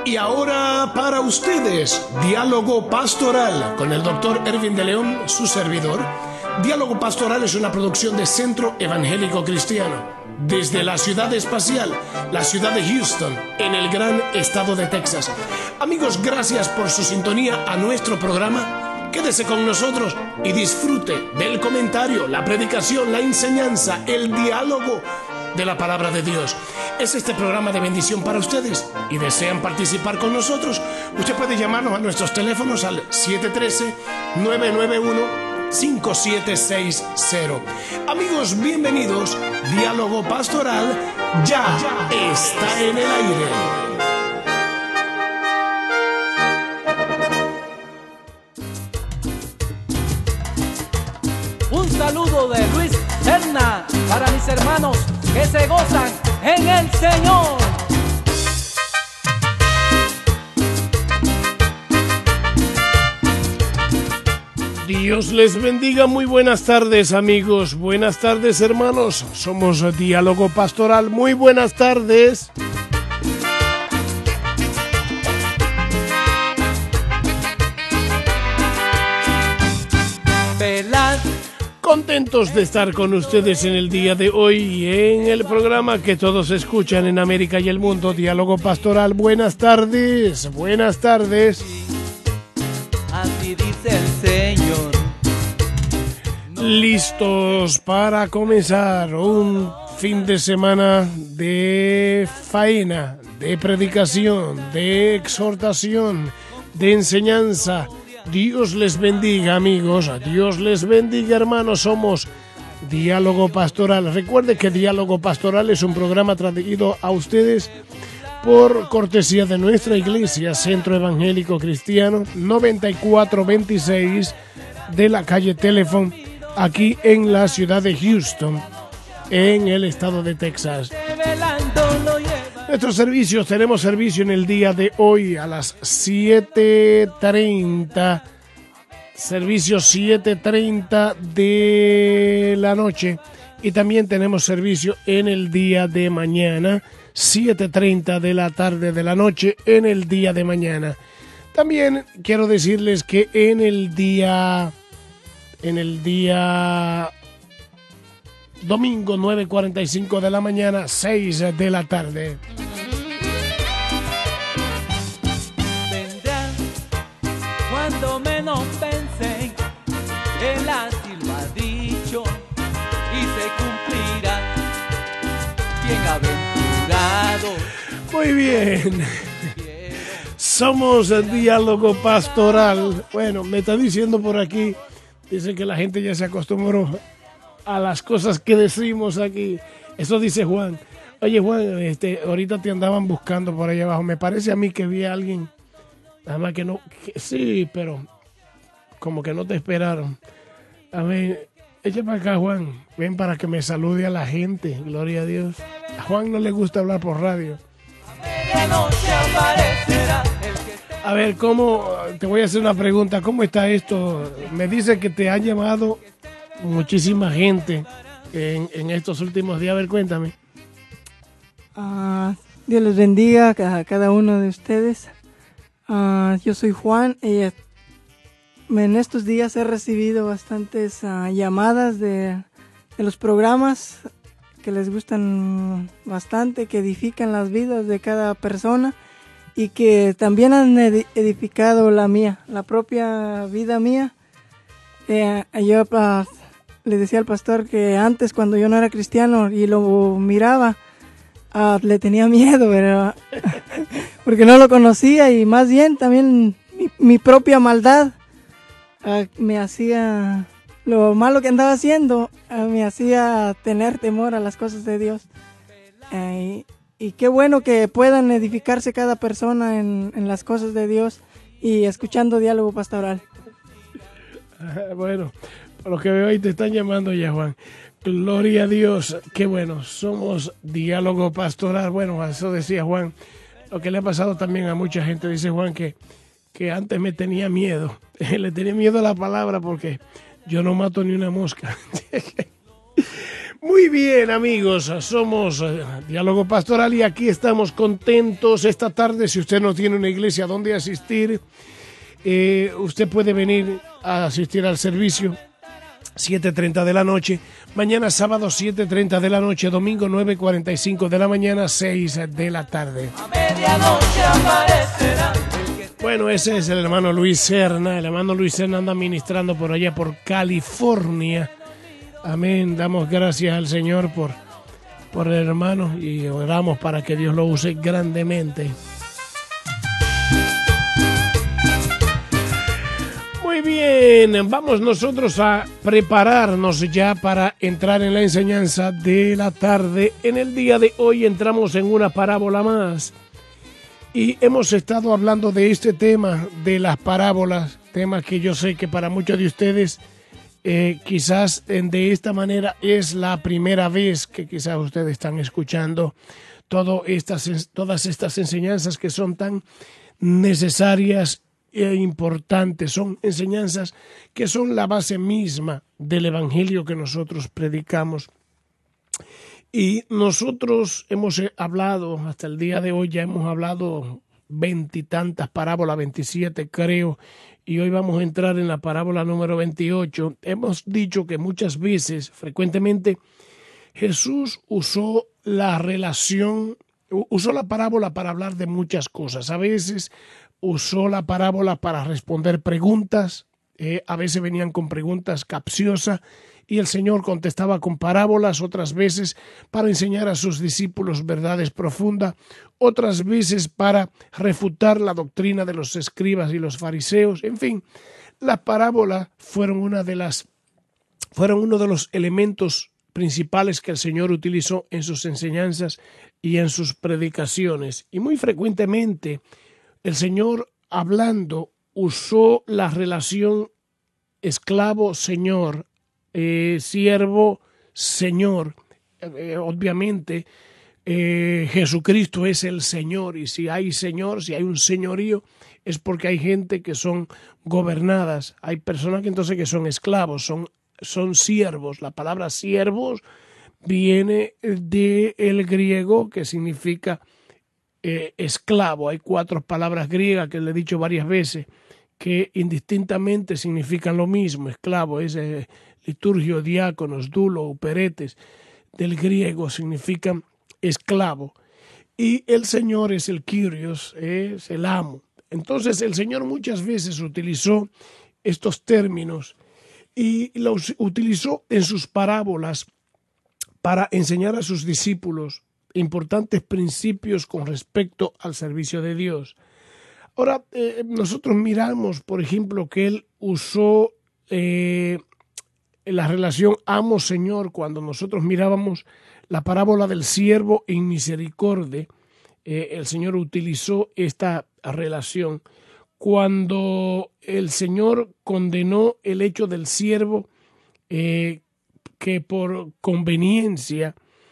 Y ahora para ustedes, Diálogo Pastoral con el Dr. Ervin de León, su servidor. Diálogo Pastoral es una producción de Centro Evangélico Cristiano, desde la ciudad espacial, la ciudad de Houston, en el gran estado de Texas. Amigos, gracias por su sintonía a nuestro programa. Quédese con nosotros y disfrute del comentario, la predicación, la enseñanza, el diálogo de la palabra de Dios. Es este programa de bendición para ustedes y desean participar con nosotros. Usted puede llamarnos a nuestros teléfonos al 713-991-5760. Amigos, bienvenidos. Diálogo Pastoral ya está en el aire. Un saludo de Luis Serna para mis hermanos que se gozan en el Señor. Dios les bendiga, muy buenas tardes amigos, buenas tardes hermanos, somos Diálogo Pastoral, muy buenas tardes. Contentos de estar con ustedes en el día de hoy y en el programa que todos escuchan en América y el mundo, Diálogo Pastoral. Buenas tardes, buenas tardes. Así dice el Señor. Listos para comenzar un fin de semana de faena, de predicación, de exhortación, de enseñanza. Dios les bendiga, amigos. Dios les bendiga, hermanos. Somos Diálogo Pastoral. Recuerde que Diálogo Pastoral es un programa traído a ustedes por cortesía de nuestra iglesia, Centro Evangélico Cristiano, 9426 de la calle Telephone, aquí en la ciudad de Houston, en el estado de Texas. Nuestros servicios, tenemos servicio en el día de hoy a las 7:30, servicio 7:30 de la noche, y también tenemos servicio en el día de mañana, 7:30 de la tarde de la noche, en el día de mañana. También quiero decirles que en el día domingo 9:45 de la mañana, 6 de la tarde. Vendrán cuando menos pensé, Él así lo ha dicho y se cumplirá. Bienaventurado. Muy bien. Somos el Diálogo Pastoral. Bueno, me está diciendo por aquí, dice que la gente ya se acostumbró a las cosas que decimos aquí. Eso dice Juan. Oye Juan, ahorita te andaban buscando por allá abajo. Me parece a mí que vi a alguien. Nada más que no, sí, pero como que no te esperaron. A ver, echa para acá Juan. Ven para que me salude a la gente. Gloria a Dios. A Juan no le gusta hablar por radio. A ver, te voy a hacer una pregunta. ¿Cómo está esto? Me dice que te han llamado muchísima gente en estos últimos días. A ver, cuéntame. Dios les bendiga a cada uno de ustedes. Yo soy Juan y en estos días he recibido bastantes llamadas de los programas que les gustan bastante, que edifican las vidas de cada persona y que también han edificado la mía, la propia vida mía. Yo le decía al pastor que antes, cuando yo no era cristiano y lo miraba, le tenía miedo, ¿verdad? Porque no lo conocía, y más bien también mi propia maldad me hacía, lo malo que andaba haciendo, me hacía tener temor a las cosas de Dios. Y qué bueno que puedan edificarse cada persona en las cosas de Dios y escuchando Diálogo Pastoral. Bueno, por lo que veo ahí te están llamando ya, Juan. Gloria a Dios, qué bueno, somos Diálogo Pastoral. Bueno, eso decía Juan, lo que le ha pasado también a mucha gente. Dice Juan que antes me tenía miedo, le tenía miedo a la palabra porque yo no mato ni una mosca. Muy bien, amigos, somos Diálogo Pastoral y aquí estamos contentos esta tarde. Si usted no tiene una iglesia donde asistir, usted puede venir a asistir al servicio 7:30 de la noche, mañana sábado 7:30 de la noche, domingo 9:45 de la mañana, 6 de la tarde. A medianoche aparecerá. Bueno, ese es el hermano Luis Serna. El hermano Luis Serna anda ministrando por allá por California. Amén. Damos gracias al Señor por el hermano y oramos para que Dios lo use grandemente. Muy bien, vamos nosotros a prepararnos ya para entrar en la enseñanza de la tarde. En el día de hoy entramos en una parábola más y hemos estado hablando de este tema de las parábolas, tema que yo sé que para muchos de ustedes quizás de esta manera es la primera vez que quizás ustedes están escuchando todas estas enseñanzas que son tan necesarias e importantes. Son enseñanzas que son la base misma del evangelio que nosotros predicamos. Y nosotros hemos hablado, hasta el día de hoy ya hemos hablado 20 y tantas parábolas, 27 creo, y hoy vamos a entrar en la parábola número 28. Hemos dicho que muchas veces, frecuentemente, Jesús usó la parábola para hablar de muchas cosas. A veces usó la parábola para responder preguntas, a veces venían con preguntas capciosas y el Señor contestaba con parábolas, otras veces para enseñar a sus discípulos verdades profundas, otras veces para refutar la doctrina de los escribas y los fariseos. En fin, las parábolas fueron uno de los elementos principales que el Señor utilizó en sus enseñanzas y en sus predicaciones. Y muy frecuentemente el Señor, hablando, usó la relación esclavo-señor, siervo-señor. Obviamente, Jesucristo es el Señor, y si hay Señor, si hay un señorío, es porque hay gente que son gobernadas. Hay personas que entonces que son esclavos, son siervos. La palabra siervos viene del griego que significa esclavo. Hay 4 palabras griegas que le he dicho varias veces que indistintamente significan lo mismo. Esclavo es liturgio, diáconos, dulo, peretes, del griego significan esclavo. Y el Señor es el Kyrios, es el amo. Entonces el Señor muchas veces utilizó estos términos y los utilizó en sus parábolas para enseñar a sus discípulos importantes principios con respecto al servicio de Dios. Ahora, nosotros miramos, por ejemplo, que él usó la relación amo-señor. Cuando nosotros mirábamos la parábola del siervo en misericordia, el Señor utilizó esta relación. Cuando el Señor condenó el hecho del siervo que por conveniencia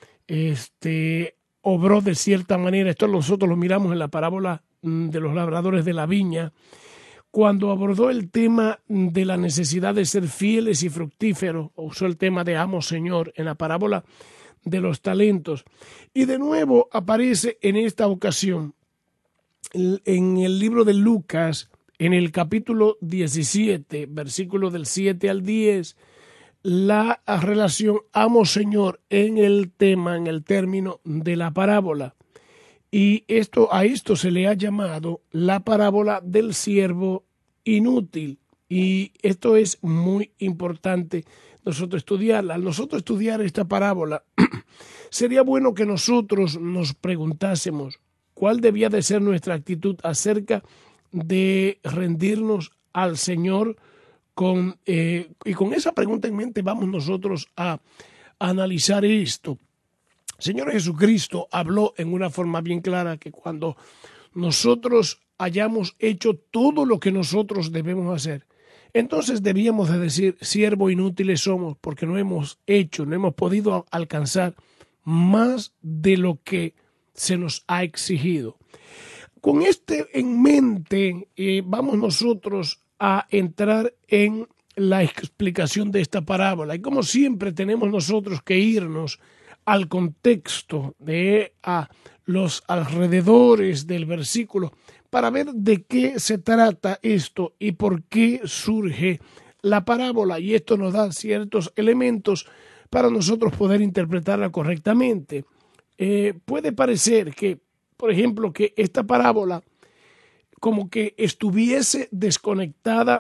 obró de cierta manera, esto nosotros lo miramos en la parábola de los labradores de la viña, cuando abordó el tema de la necesidad de ser fieles y fructíferos, usó el tema de amo señor en la parábola de los talentos. Y de nuevo aparece en esta ocasión en el libro de Lucas, en el capítulo 17, versículo del 7 al 10, la relación amo-señor en el término de la parábola. Y a esto se le ha llamado la parábola del siervo inútil. Y esto es muy importante nosotros estudiarla. Al nosotros estudiar esta parábola, sería bueno que nosotros nos preguntásemos cuál debía de ser nuestra actitud acerca de rendirnos al Señor. Y con esa pregunta en mente vamos nosotros a analizar esto. Señor Jesucristo habló en una forma bien clara que cuando nosotros hayamos hecho todo lo que nosotros debemos hacer, entonces debíamos de decir, siervos inútiles somos, porque no hemos podido alcanzar más de lo que se nos ha exigido. Con en mente, vamos nosotros a entrar en la explicación de esta parábola. Y como siempre tenemos nosotros que irnos al contexto de los alrededores del versículo para ver de qué se trata esto y por qué surge la parábola. Y esto nos da ciertos elementos para nosotros poder interpretarla correctamente. Puede parecer que, por ejemplo, que esta parábola como que estuviese desconectada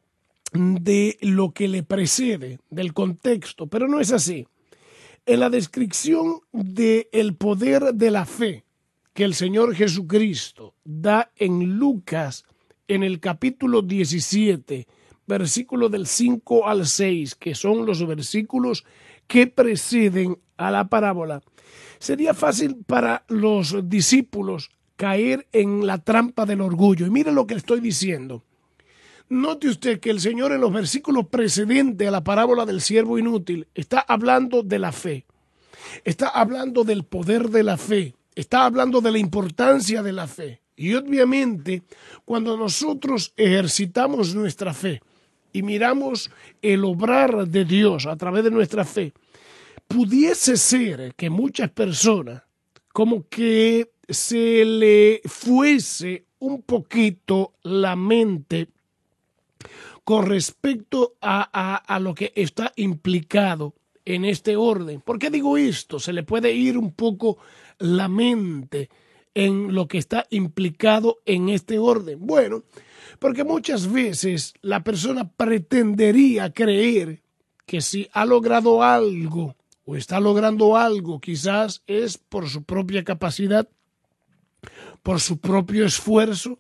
de lo que le precede, del contexto, pero no es así. En la descripción del poder de la fe que el Señor Jesucristo da en Lucas, en el capítulo 17, versículos del 5 al 6, que son los versículos que preceden a la parábola, sería fácil para los discípulos caer en la trampa del orgullo. Y mire lo que estoy diciendo. Note usted que el Señor en los versículos precedentes a la parábola del siervo inútil está hablando de la fe, está hablando del poder de la fe, está hablando de la importancia de la fe. Y obviamente cuando nosotros ejercitamos nuestra fe y miramos el obrar de Dios a través de nuestra fe, pudiese ser que muchas personas como que se le fuese un poquito la mente con respecto a lo que está implicado en este orden. ¿Por qué digo esto? Se le puede ir un poco la mente en lo que está implicado en este orden. Bueno, porque muchas veces la persona pretendería creer que si ha logrado algo o está logrando algo, quizás es por su propia capacidad, por su propio esfuerzo,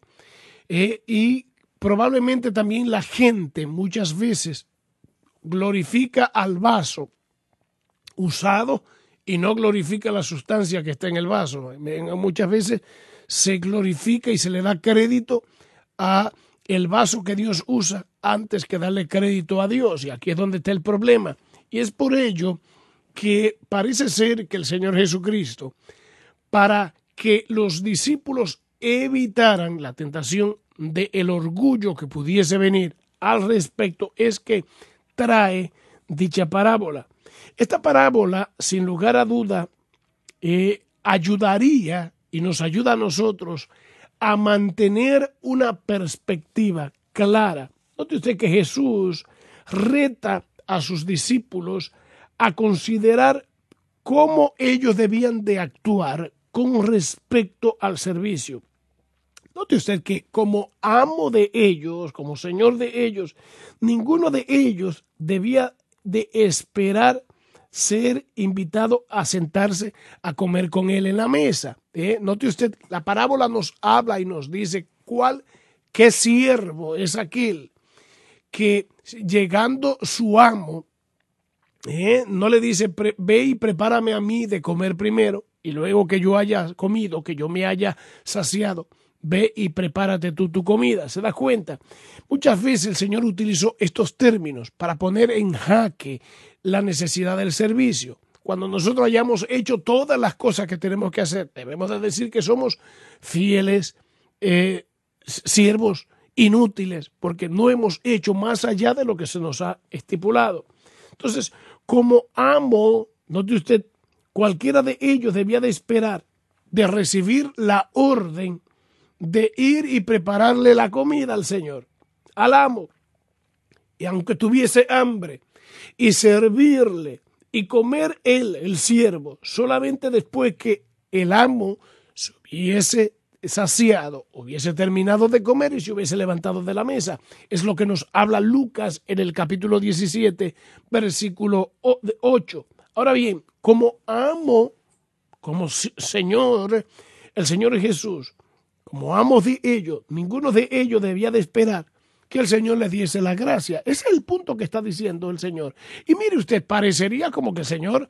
y probablemente también la gente muchas veces glorifica al vaso usado y no glorifica la sustancia que está en el vaso. Muchas veces se glorifica y se le da crédito a el vaso que Dios usa antes que darle crédito a Dios. Y aquí es donde está el problema. Y es por ello que parece ser que el Señor Jesucristo, para que los discípulos evitaran la tentación del orgullo que pudiese venir al respecto, es que trae dicha parábola. Esta parábola, sin lugar a duda, ayudaría y nos ayuda a nosotros a mantener una perspectiva clara. Note usted que Jesús reta a sus discípulos a considerar cómo ellos debían de actuar con respecto al servicio. Note usted que como amo de ellos, como señor de ellos, ninguno de ellos debía de esperar ser invitado a sentarse a comer con él en la mesa. Note usted, la parábola nos habla y nos dice qué siervo es aquel que llegando su amo, no le dice ve y prepárame a mí de comer primero y luego que yo haya comido, que yo me haya saciado, ve y prepárate tú tu comida. ¿Se da cuenta? Muchas veces el Señor utilizó estos términos para poner en jaque la necesidad del servicio. Cuando nosotros hayamos hecho todas las cosas que tenemos que hacer, debemos de decir que somos fieles siervos inútiles, porque no hemos hecho más allá de lo que se nos ha estipulado. Entonces, como amo, note usted, cualquiera de ellos debía de esperar de recibir la orden de ir y prepararle la comida al Señor, al amo. Y aunque tuviese hambre, y servirle y comer él, el siervo, solamente después que el amo se hubiese saciado, hubiese terminado de comer y se hubiese levantado de la mesa. Es lo que nos habla Lucas en el capítulo 17, versículo 8. Ahora bien, como amo, como Señor, el Señor Jesús, como amos de ellos, ninguno de ellos debía de esperar que el Señor les diese la gracia. Ese es el punto que está diciendo el Señor. Y mire usted, parecería como que el Señor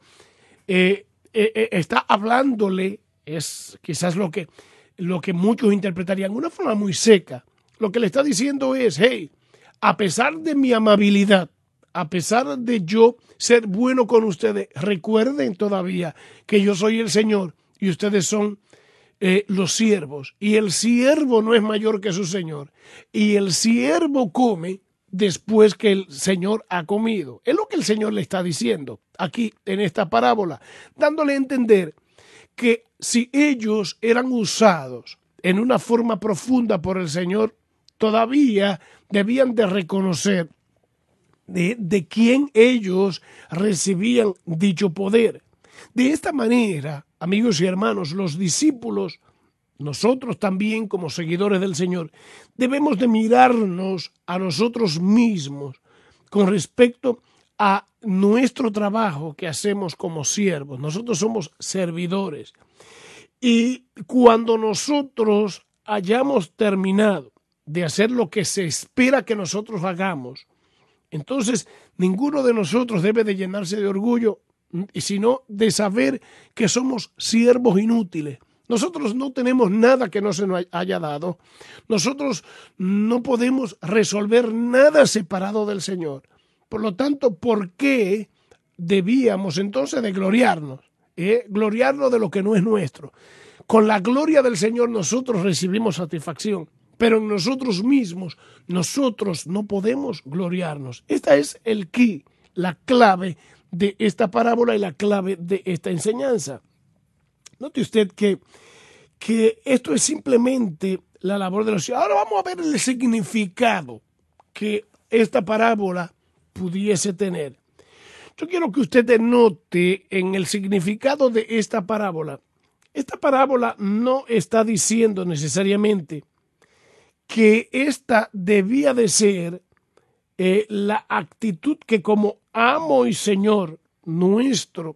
está hablándole, es quizás lo que muchos interpretarían de una forma muy seca. Lo que le está diciendo es, hey, a pesar de mi amabilidad, a pesar de yo ser bueno con ustedes, recuerden todavía que yo soy el Señor y ustedes son los siervos, y el siervo no es mayor que su señor, y el siervo come después que el Señor ha comido. Es lo que el Señor le está diciendo aquí en esta parábola, dándole a entender que si ellos eran usados en una forma profunda por el Señor, todavía debían de reconocer de quién ellos recibían dicho poder. De esta manera, amigos y hermanos, los discípulos, nosotros también como seguidores del Señor, debemos de mirarnos a nosotros mismos con respecto a nuestro trabajo que hacemos como siervos. Nosotros somos servidores. Y cuando nosotros hayamos terminado de hacer lo que se espera que nosotros hagamos, entonces ninguno de nosotros debe de llenarse de orgullo, sino de saber que somos siervos inútiles. Nosotros no tenemos nada que no se nos haya dado. Nosotros no podemos resolver nada separado del Señor. Por lo tanto, ¿por qué debíamos entonces de gloriarnos? Gloriarnos de lo que no es nuestro. Con la gloria del Señor nosotros recibimos satisfacción, pero en nosotros mismos nosotros no podemos gloriarnos. Esta es el key, la clave de esta parábola y la clave de esta enseñanza. Note usted que esto es simplemente la labor de los ciudadanos. Ahora vamos a ver el significado que esta parábola pudiese tener. Yo quiero que usted note en el significado de esta parábola. Esta parábola no está diciendo necesariamente que esta debía de ser la actitud que como amo y Señor nuestro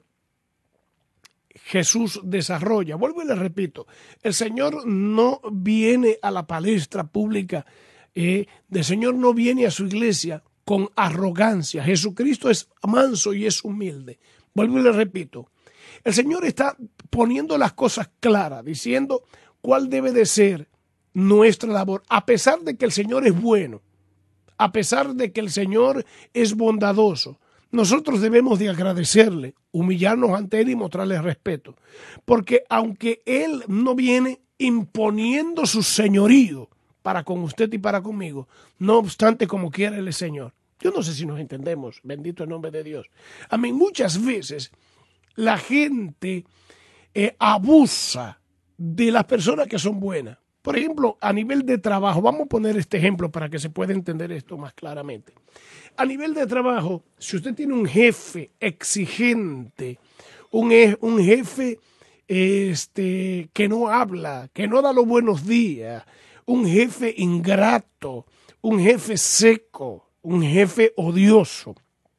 Jesús desarrolla. Vuelvo y le repito, el Señor no viene a la palestra pública, el Señor no viene a su iglesia con arrogancia. Jesucristo es manso y es humilde. Vuelvo y le repito, el Señor está poniendo las cosas claras, diciendo cuál debe de ser nuestra labor, a pesar de que el Señor es bueno, a pesar de que el Señor es bondadoso. Nosotros debemos de agradecerle, humillarnos ante Él y mostrarle respeto. Porque aunque Él no viene imponiendo su señorío para con usted y para conmigo, no obstante como quiera Él es Señor. Yo no sé si nos entendemos, bendito el nombre de Dios. A mí muchas veces la gente abusa de las personas que son buenas. Por ejemplo, a nivel de trabajo, vamos a poner este ejemplo para que se pueda entender esto más claramente. A nivel de trabajo, si usted tiene un jefe exigente, un jefe que no habla, que no da los buenos días, un jefe ingrato, un jefe seco, un jefe odioso,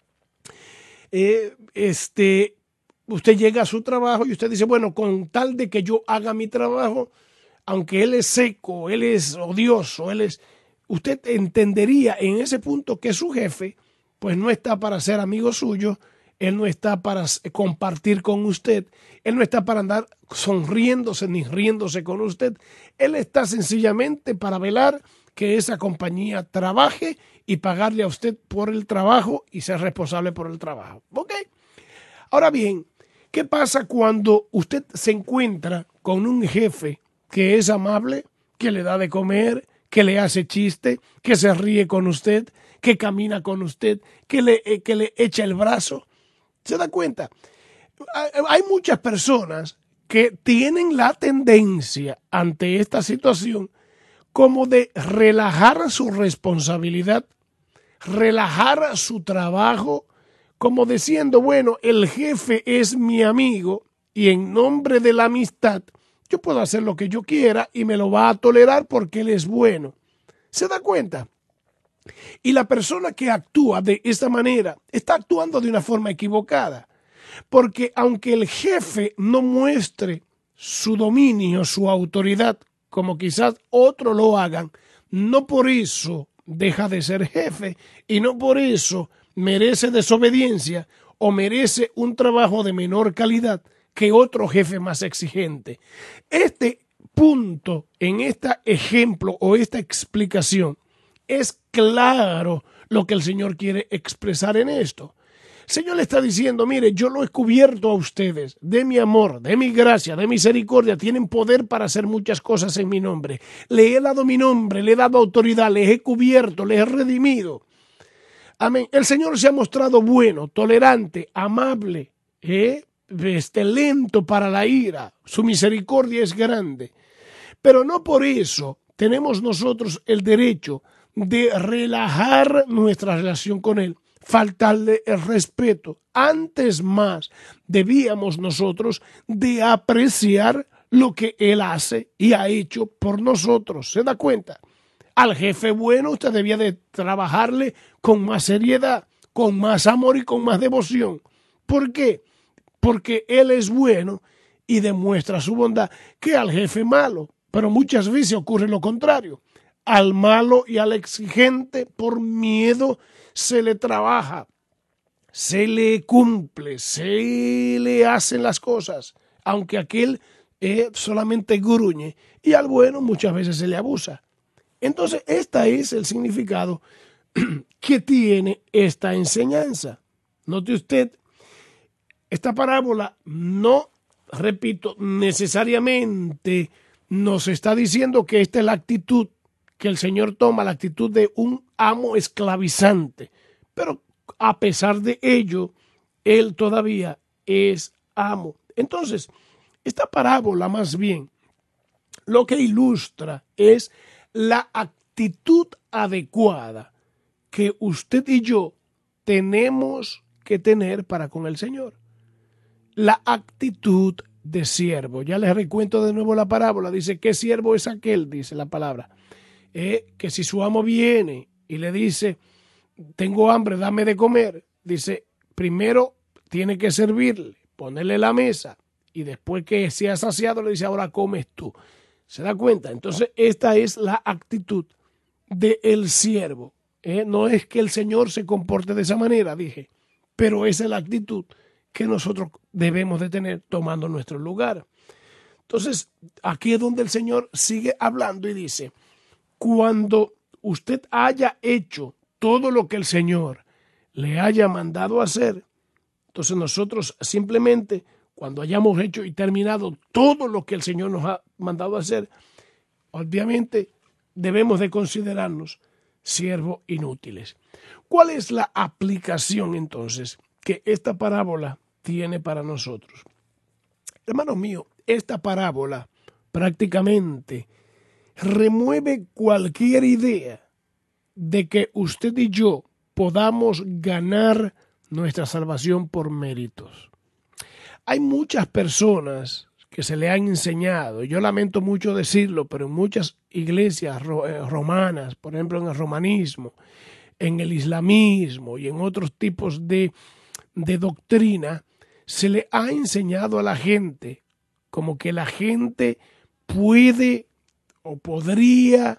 usted llega a su trabajo y usted dice, bueno, con tal de que yo haga mi trabajo, aunque él es seco, él es odioso, usted entendería en ese punto que su jefe pues no está para ser amigo suyo, él no está para compartir con usted, él no está para andar sonriéndose ni riéndose con usted, él está sencillamente para velar que esa compañía trabaje y pagarle a usted por el trabajo y ser responsable por el trabajo. ¿Ok? Ahora bien, ¿qué pasa cuando usted se encuentra con un jefe que es amable, que le da de comer, que le hace chiste, que se ríe con usted, que camina con usted, que le echa el brazo? ¿Se da cuenta? Hay muchas personas que tienen la tendencia ante esta situación como de relajar su responsabilidad, relajar su trabajo, como diciendo, bueno, el jefe es mi amigo y en nombre de la amistad yo puedo hacer lo que yo quiera y me lo va a tolerar porque él es bueno. ¿Se da cuenta? Y la persona que actúa de esta manera está actuando de una forma equivocada. Porque aunque el jefe no muestre su dominio, su autoridad, como quizás otros lo hagan, no por eso deja de ser jefe y no por eso merece desobediencia o merece un trabajo de menor calidad que otro jefe más exigente. Este punto en este ejemplo o esta explicación es claro lo que el Señor quiere expresar en esto. El Señor le está diciendo, mire, yo lo he cubierto a ustedes de mi amor, de mi gracia, de misericordia. Tienen poder para hacer muchas cosas en mi nombre. Le he dado mi nombre, le he dado autoridad, les he cubierto, les he redimido. Amén. El Señor se ha mostrado bueno, tolerante, amable, lento para la ira. Su misericordia es grande. Pero no por eso tenemos nosotros el derecho de relajar nuestra relación con Él, faltarle el respeto. Antes más, debíamos nosotros de apreciar lo que Él hace y ha hecho por nosotros. ¿Se da cuenta? Al jefe bueno usted debía de trabajarle con más seriedad, con más amor y con más devoción. ¿Por qué? Porque Él es bueno y demuestra su bondad, que al jefe malo. Pero muchas veces ocurre lo contrario. Al malo y al exigente, por miedo, se le trabaja, se le cumple, se le hacen las cosas, aunque aquel solamente gruñe, y al bueno muchas veces se le abusa. Entonces, este es el significado que tiene esta enseñanza. Note usted, esta parábola no, repito, necesariamente nos está diciendo que esta es la actitud que el Señor toma, la actitud de un amo esclavizante. Pero a pesar de ello, Él todavía es amo. Entonces, esta parábola más bien lo que ilustra es la actitud adecuada que usted y yo tenemos que tener para con el Señor. La actitud de siervo. Ya les recuento de nuevo la parábola. Dice, ¿qué siervo es aquel? Dice la palabra. Que si su amo viene y le dice, tengo hambre, dame de comer. Dice, primero tiene que servirle, ponerle la mesa y después que sea saciado le dice, ahora comes tú. ¿Se da cuenta? Entonces esta es la actitud del siervo. No es que el Señor se comporte de esa manera, dije, pero esa es la actitud que nosotros debemos de tener tomando nuestro lugar. Entonces, aquí es donde el Señor sigue hablando y dice, cuando usted haya hecho todo lo que el Señor le haya mandado hacer, entonces nosotros simplemente, cuando hayamos hecho y terminado todo lo que el Señor nos ha mandado hacer, obviamente debemos de considerarnos siervos inútiles. ¿Cuál es la aplicación entonces que esta parábola tiene para nosotros? Hermanos míos, esta parábola prácticamente remueve cualquier idea de que usted y yo podamos ganar nuestra salvación por méritos. Hay muchas personas que se le han enseñado, y yo lamento mucho decirlo, pero en muchas iglesias romanas, por ejemplo en el romanismo, en el islamismo y en otros tipos de doctrina, se le ha enseñado a la gente como que la gente puede o podría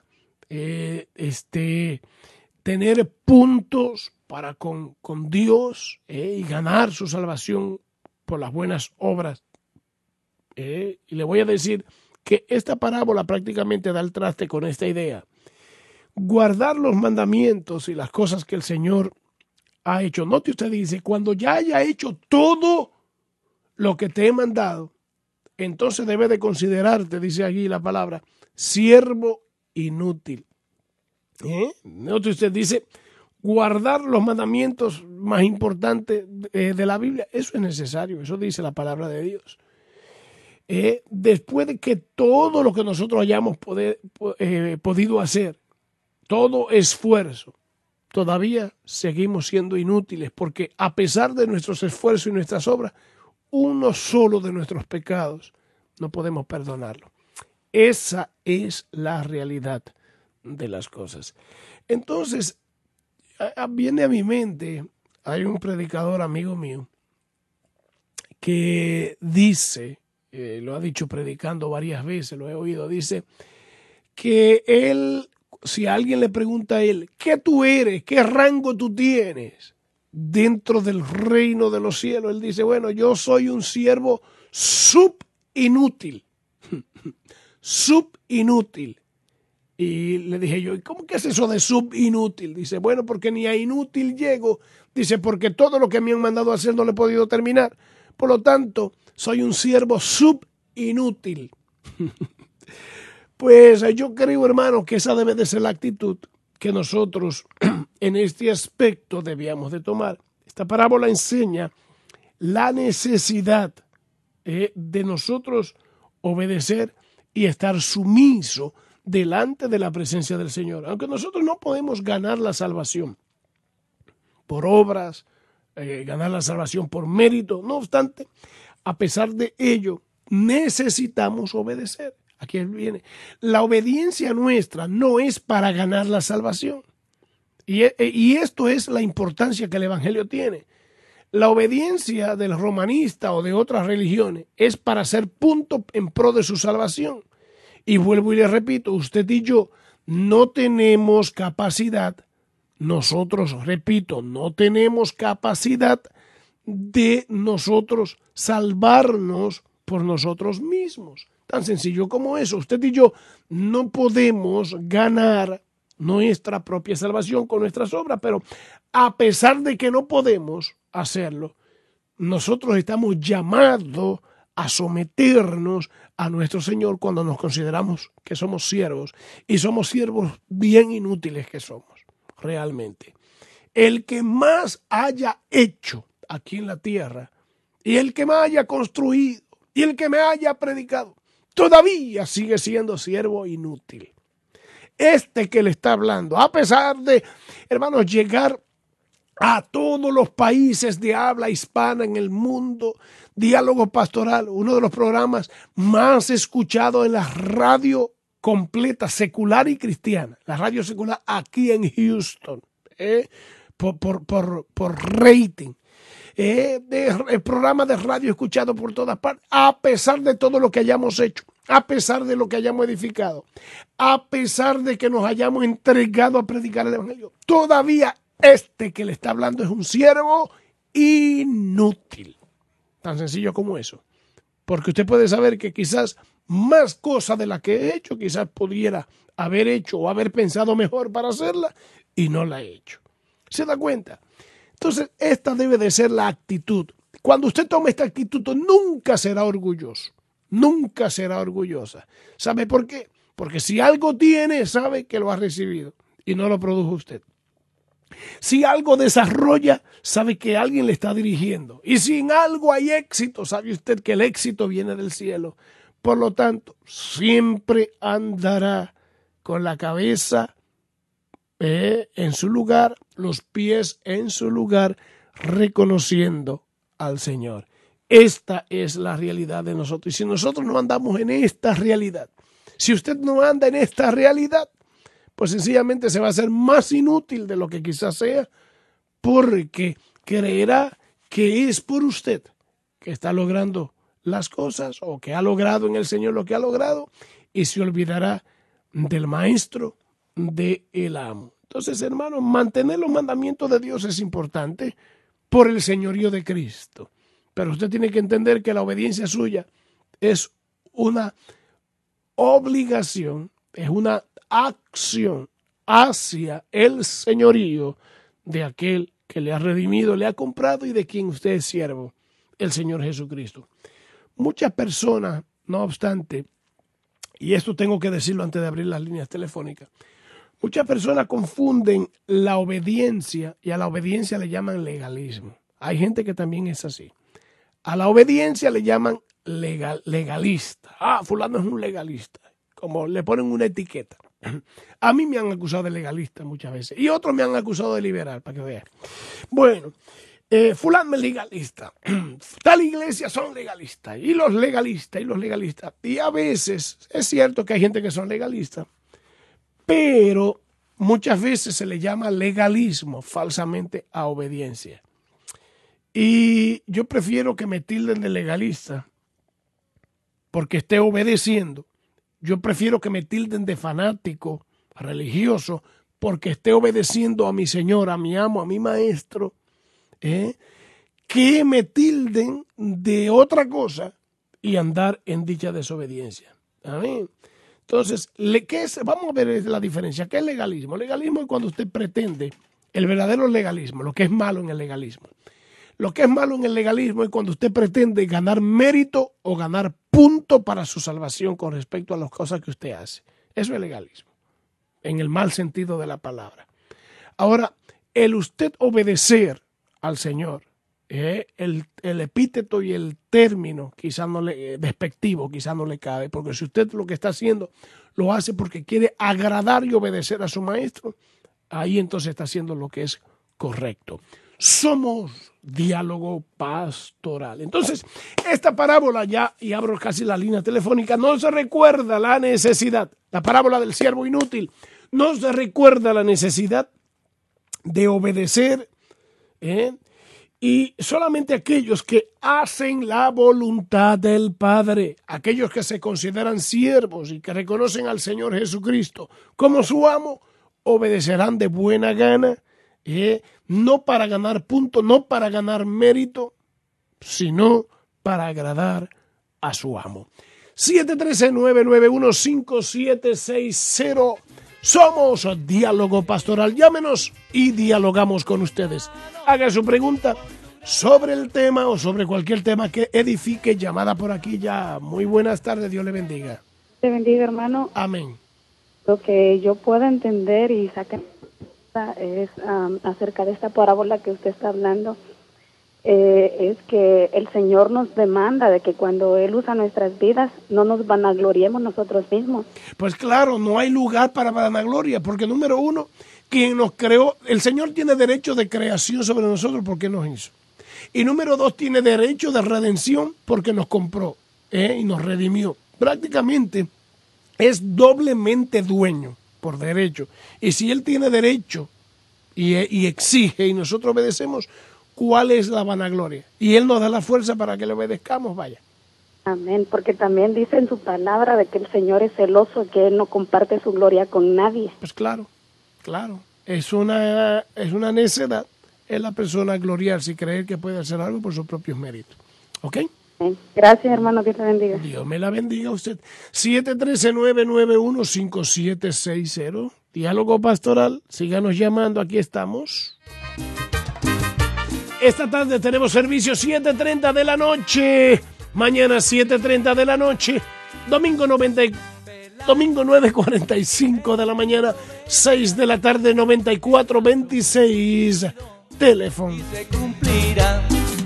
tener puntos para con Dios y ganar su salvación por las buenas obras. Y le voy a decir que esta parábola prácticamente da el traste con esta idea. Guardar los mandamientos y las cosas que el Señor ha hecho. Note usted, dice, cuando ya haya hecho todo lo que te he mandado, entonces debe de considerarte, dice aquí la palabra, siervo inútil. Note usted, dice, guardar los mandamientos más importantes de la Biblia. Eso es necesario, eso dice la palabra de Dios. Después de que todo lo que nosotros hayamos podido hacer, todo esfuerzo, todavía seguimos siendo inútiles, porque a pesar de nuestros esfuerzos y nuestras obras, uno solo de nuestros pecados no podemos perdonarlo. Esa es la realidad de las cosas. Entonces, viene a mi mente, hay un predicador amigo mío que dice, lo ha dicho predicando varias veces, lo he oído, dice que él, si alguien le pregunta a él, ¿qué tú eres? ¿Qué rango tú tienes dentro del reino de los cielos? Él dice, bueno, yo soy un siervo subinútil. Subinútil. Y le dije yo, ¿y cómo que es eso de subinútil? Dice, bueno, porque ni a inútil llego. Dice, porque todo lo que me han mandado a hacer no lo he podido terminar. Por lo tanto, soy un siervo subinútil. Pues yo creo, hermano, que esa debe de ser la actitud que nosotros en este aspecto debíamos de tomar. Esta parábola enseña la necesidad de nosotros obedecer y estar sumiso delante de la presencia del Señor. Aunque nosotros no podemos ganar la salvación por obras, ganar la salvación por mérito, no obstante, a pesar de ello, necesitamos obedecer. Aquí viene. La obediencia nuestra no es para ganar la salvación. Y esto es la importancia que el Evangelio tiene. La obediencia del romanista o de otras religiones es para hacer punto en pro de su salvación. Y vuelvo y le repito, usted y yo no tenemos capacidad, nosotros, repito, no tenemos capacidad de nosotros salvarnos por nosotros mismos. Tan sencillo como eso. Usted y yo no podemos ganar nuestra propia salvación con nuestras obras, pero a pesar de que no podemos hacerlo, nosotros estamos llamados a someternos a nuestro Señor cuando nos consideramos que somos siervos, y somos siervos bien inútiles que somos, realmente. El que más haya hecho aquí en la tierra, y el que más haya construido, y el que me haya predicado, todavía sigue siendo siervo inútil. Este que le está hablando, a pesar de, hermanos, llegar a todos los países de habla hispana en el mundo, Diálogo Pastoral, uno de los programas más escuchados en la radio completa, secular y cristiana, la radio secular aquí en Houston, por rating. El programa de radio escuchado por todas partes, a pesar de todo lo que hayamos hecho, a pesar de lo que hayamos edificado, a pesar de que nos hayamos entregado a predicar el Evangelio, todavía este que le está hablando es un siervo inútil. Tan sencillo como eso. Porque usted puede saber que quizás más cosas de las que he hecho, quizás pudiera haber hecho o haber pensado mejor para hacerla y no la he hecho. ¿Se da cuenta? Entonces, esta debe de ser la actitud. Cuando usted toma esta actitud, nunca será orgulloso. Nunca será orgullosa. ¿Sabe por qué? Porque si algo tiene, sabe que lo ha recibido y no lo produjo usted. Si algo desarrolla, sabe que alguien le está dirigiendo. Y si en algo hay éxito, sabe usted que el éxito viene del cielo. Por lo tanto, siempre andará con la cabeza en su lugar, los pies en su lugar, reconociendo al Señor. Esta es la realidad de nosotros. Y si nosotros no andamos en esta realidad, si usted no anda en esta realidad, pues sencillamente se va a hacer más inútil de lo que quizás sea, porque creerá que es por usted que está logrando las cosas o que ha logrado en el Señor lo que ha logrado, y se olvidará del maestro, del amo. Entonces, hermanos, mantener los mandamientos de Dios es importante por el señorío de Cristo. Pero usted tiene que entender que la obediencia suya es una obligación, es una acción hacia el señorío de aquel que le ha redimido, le ha comprado y de quien usted es siervo, el Señor Jesucristo. Muchas personas, no obstante, y esto tengo que decirlo antes de abrir las líneas telefónicas, muchas personas confunden la obediencia y a la obediencia le llaman legalismo. Hay gente que también es así. A la obediencia le llaman legalista. Ah, fulano es un legalista. Como le ponen una etiqueta. A mí me han acusado de legalista muchas veces. Y otros me han acusado de liberal, para que vean. Bueno, fulano es legalista. Tal iglesia son legalistas. Y los legalistas, y los legalistas. Y a veces es cierto que hay gente que son legalistas. Pero muchas veces se le llama legalismo falsamente a obediencia. Y yo prefiero que me tilden de legalista porque esté obedeciendo. Yo prefiero que me tilden de fanático religioso porque esté obedeciendo a mi Señor, a mi amo, a mi maestro, que me tilden de otra y andar en dicha desobediencia. Amén. Entonces, vamos a ver la diferencia. ¿Qué es legalismo? Legalismo es cuando usted pretende el verdadero legalismo, lo que es malo en el legalismo. Lo que es malo en el legalismo es cuando usted pretende ganar mérito o ganar punto para su salvación con respecto a las cosas que usted hace. Eso es legalismo. en el mal sentido de la palabra. Ahora, el usted obedecer al Señor, el epíteto y el término quizás no le despectivo, quizás no le cabe, porque si usted lo que está haciendo lo hace porque quiere agradar y obedecer a su maestro, ahí entonces está haciendo lo que es correcto. Somos diálogo pastoral. Entonces, esta parábola ya, y abro casi la línea telefónica, no se recuerda la necesidad, la parábola del siervo inútil, no se recuerda la necesidad de obedecer, y solamente aquellos que hacen la voluntad del Padre, aquellos que se consideran siervos y que reconocen al Señor Jesucristo como su amo, obedecerán de buena gana, no para ganar puntos, no para ganar mérito, sino para agradar a su amo. 713-991-5760. Somos Diálogo Pastoral. Llámenos y dialogamos con ustedes. Haga su pregunta sobre el tema o sobre cualquier tema que edifique. Llamada por aquí ya. Muy buenas tardes. Dios le bendiga. Te bendiga, hermano. Amén. Lo que yo pueda entender y sacar es acerca de esta parábola que usted está hablando, es que el Señor nos demanda de que cuando Él usa nuestras vidas no nos vanagloriemos nosotros mismos. Pues claro, no hay lugar para vanagloria, porque número uno, quien nos creó, el Señor tiene derecho de creación sobre nosotros porque nos hizo. Y número dos, tiene derecho de redención porque nos compró y nos redimió. Prácticamente es doblemente dueño por derecho. Y si Él tiene derecho y exige y nosotros obedecemos, ¿cuál es la vanagloria? Y Él nos da la fuerza para que le obedezcamos, vaya. Amén, porque también dice en su palabra de que el Señor es celoso, que Él no comparte su gloria con nadie. Pues claro, es una necedad en la persona gloriarse y creer que puede hacer algo por sus propios méritos. ¿Ok? Amén. Gracias, hermano, Dios te bendiga. Dios me la bendiga a usted. 713-991-5760. Diálogo Pastoral, síganos llamando, aquí estamos. Esta tarde tenemos servicio 7:30 de la noche. Mañana 7:30 de la noche. Domingo 9:45 de la mañana. 6 de la tarde 9426. Teléfono. Y se cumplirá.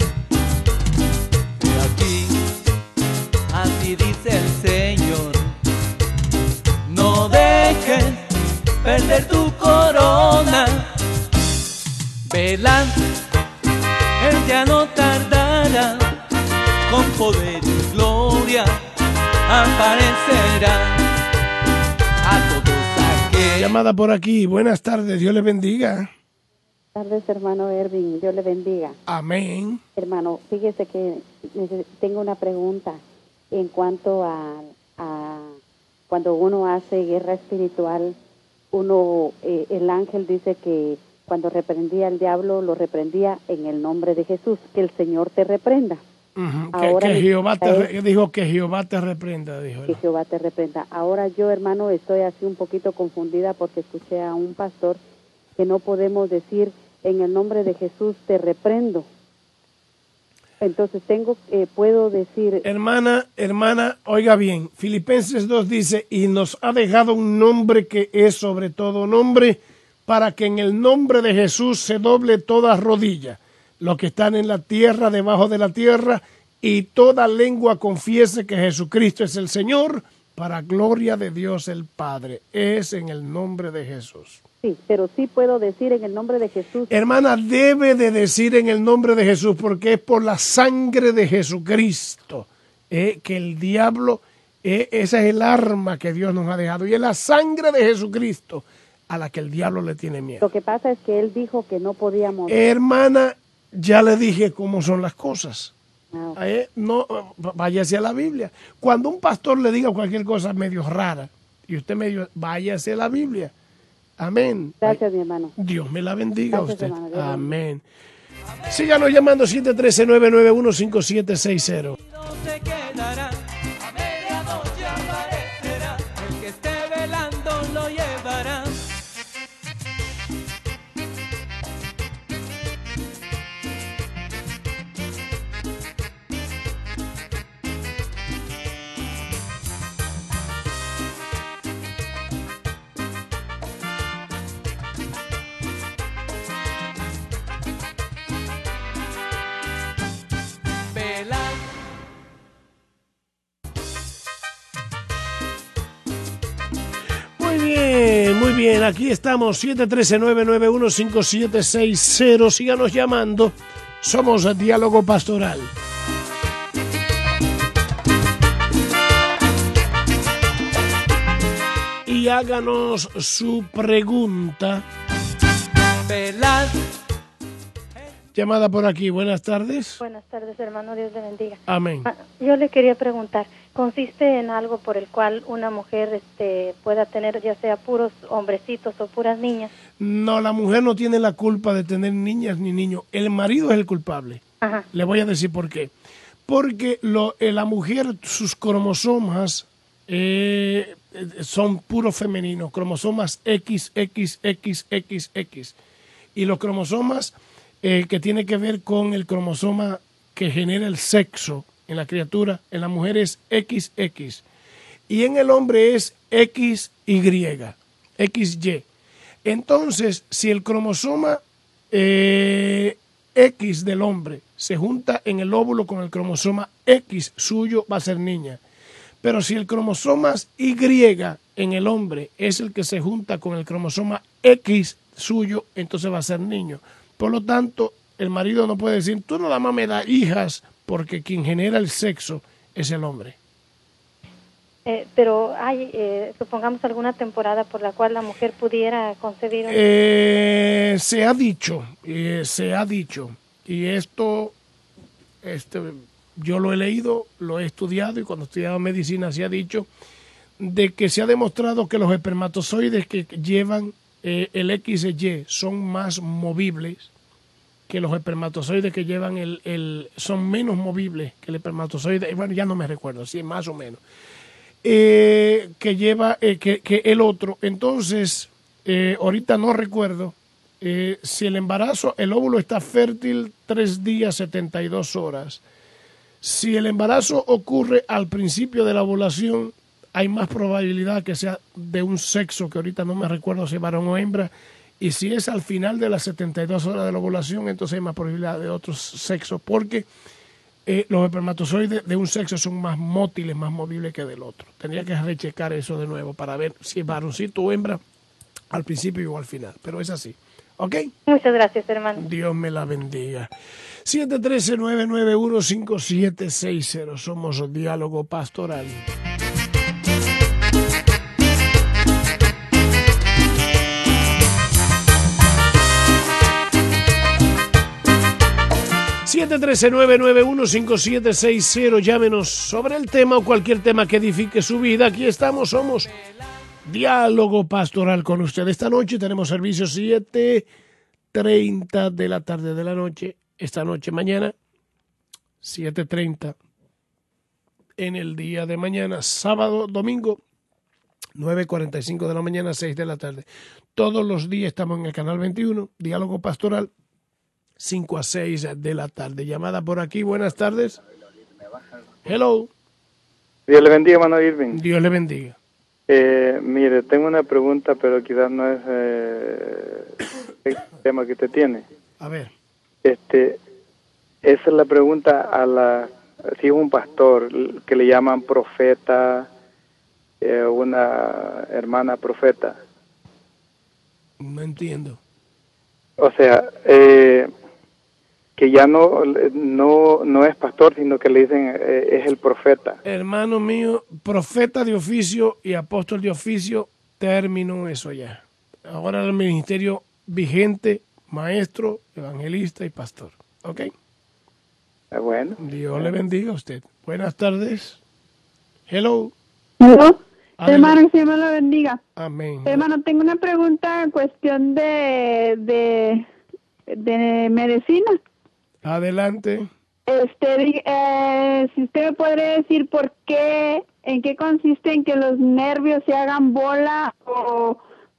Y aquí, así dice el Señor. No dejes perder tu corona. Vela. Él ya no tardará, con poder y gloria aparecerá a todos aquellos. Llamada por aquí, buenas tardes, Dios le bendiga. Buenas tardes, hermano Ervin, Dios le bendiga. Amén. Hermano, fíjese que tengo una pregunta en cuanto a cuando uno hace guerra espiritual, el ángel dice que cuando reprendía al diablo, lo reprendía en el nombre de Jesús. Que el Señor te reprenda. Que Jehová dijo que Jehová te reprenda. Dijo que Jehová te reprenda. Ahora yo, hermano, estoy así un poquito confundida porque escuché a un pastor que no podemos decir en el nombre de Jesús te reprendo. Entonces puedo decir... Hermana, oiga bien, Filipenses 2 dice, y nos ha dejado un nombre que es sobre todo nombre, para que en el nombre de Jesús se doble toda rodilla, los que están en la tierra, debajo de la tierra, y toda lengua confiese que Jesucristo es el Señor, para gloria de Dios el Padre. Es en el nombre de Jesús. Sí, pero sí puedo decir en el nombre de Jesús. Hermana, debe de decir en el nombre de Jesús, porque es por la sangre de Jesucristo que el diablo, esa es el arma que Dios nos ha dejado, y es la sangre de Jesucristo a la que el diablo le tiene miedo. Lo que pasa es que él dijo que no podíamos... Hermana, ya le dije cómo son las cosas. Okay. No, váyase a la Biblia. Cuando un pastor le diga cualquier cosa medio rara, y usted váyase a la Biblia. Amén. Gracias, mi hermano. Dios me la bendiga. Gracias, a usted. Hermano, amén. Síganos llamando 713-991-5760. No se quedará, a medianoche aparecerá, el que esté velando lo llevará. bien, aquí estamos, 713-991-5760. Síganos llamando. Somos Diálogo Pastoral. Y háganos su pregunta. Pelas. Llamada por aquí, buenas tardes. Buenas tardes, hermano, Dios le bendiga. Amén. Yo le quería preguntar, ¿consiste en algo por el cual una mujer pueda tener ya sea puros hombrecitos o puras niñas? No, la mujer no tiene la culpa de tener niñas ni niños. El marido es el culpable. Ajá. Le voy a decir por qué. Porque la mujer, sus cromosomas son puros femeninos, cromosomas XXXXX. Y los cromosomas que tiene que ver con el cromosoma que genera el sexo en la criatura, en la mujer es XX. Y en el hombre es XY, XY. Entonces, si el cromosoma X del hombre se junta en el óvulo con el cromosoma X suyo, va a ser niña. Pero si el cromosoma Y en el hombre es el que se junta con el cromosoma X suyo, entonces va a ser niño. Por lo tanto, el marido no puede decir, tú nada más me das hijas, porque quien genera el sexo es el hombre. Pero hay, supongamos, alguna temporada por la cual la mujer pudiera concebir un... Se ha dicho, y esto yo lo he leído, lo he estudiado, y cuando estudiaba medicina se ha dicho de que se ha demostrado que los espermatozoides que llevan el XY son más movibles que los espermatozoides que llevan son menos movibles que el espermatozoide, bueno, ya no me recuerdo, sí, más o menos, que lleva que el otro. Entonces, ahorita no recuerdo si el embarazo, el óvulo está fértil 3 días, 72 horas. Si el embarazo ocurre al principio de la ovulación, hay más probabilidad que sea de un sexo, que ahorita no me recuerdo si varón o hembra, y si es al final de las 72 horas de la ovulación, entonces hay más probabilidad de otro sexo, porque los espermatozoides de un sexo son más mótiles, más movibles que del otro. Tendría que rechecar eso de nuevo para ver si es varoncito o hembra al principio o al final, pero es así. ¿Ok? Muchas gracias, hermano. Dios me la bendiga. 713-991-5760. Somos Diálogo Pastoral. ...713-991-5760... Llámenos sobre el tema o cualquier tema que edifique su vida. Aquí estamos, somos Diálogo Pastoral con usted. Esta noche tenemos servicio 7:30 de la tarde de la noche. Esta noche, mañana, 7:30. En el día de mañana, sábado, domingo, 9:45 de la mañana, 6 de la tarde. Todos los días estamos en el canal 21, Diálogo Pastoral, 5 a 6 de la tarde. Llamada por aquí, buenas tardes. Hello. Dios le bendiga, hermano Irving. Dios le bendiga. Mire, tengo una pregunta, pero quizás no es el tema que usted tiene. A ver. Esa es la pregunta si es un pastor que le llaman profeta, una hermana profeta. No entiendo. O sea, que ya no es pastor, sino que le dicen es el profeta. Hermano mío, profeta de oficio y apóstol de oficio, terminó eso ya. Ahora el ministerio vigente, maestro, evangelista y pastor. ¿Ok? Bueno. Dios le bendiga a usted. Buenas tardes. Hello. Hello. Adelante. Hermano, que Dios lo bendiga. Amén. Hermano, tengo una pregunta en cuestión de medicina. Adelante. Si usted me podría decir en qué consiste en que los nervios se hagan bola o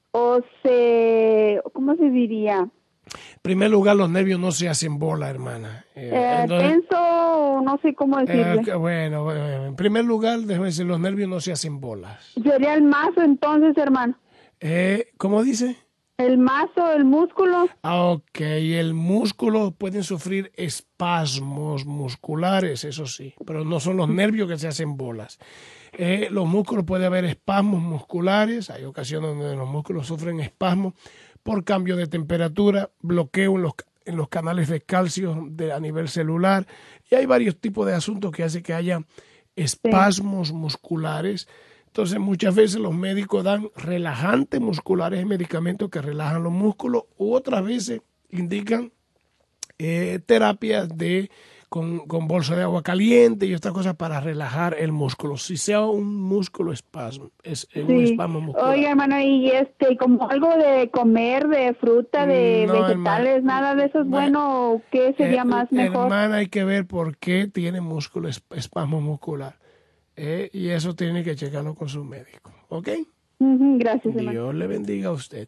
¿cómo se diría? En primer lugar, los nervios no se hacen bola, hermana. Tenso, no sé cómo decirle. Bueno, en primer lugar, déjame decir, los nervios no se hacen bolas. Sería el mazo entonces, hermano. ¿Cómo dice? ¿El mazo, el músculo? Ok, el músculo pueden sufrir espasmos musculares, eso sí, pero no son los nervios que se hacen bolas. Los músculos puede haber espasmos musculares, hay ocasiones donde los músculos sufren espasmos por cambio de temperatura, bloqueo en los canales de calcio a nivel celular, y hay varios tipos de asuntos que hacen que haya espasmos musculares. Entonces muchas veces los médicos dan relajantes musculares, medicamentos que relajan los músculos, u otras veces indican terapias con bolsa de agua caliente y otras cosas para relajar el músculo. Si sea un músculo espasmo, un espasmo muscular. Oye, hermano, y como algo de comer, de fruta, de No, vegetales, hermana, nada de eso es bueno, ¿o qué sería más mejor? Hermana, hay que ver por qué tiene músculo espasmo muscular. Y eso tiene que checarlo con su médico. ¿Ok? Gracias, hermano. Dios le bendiga a usted.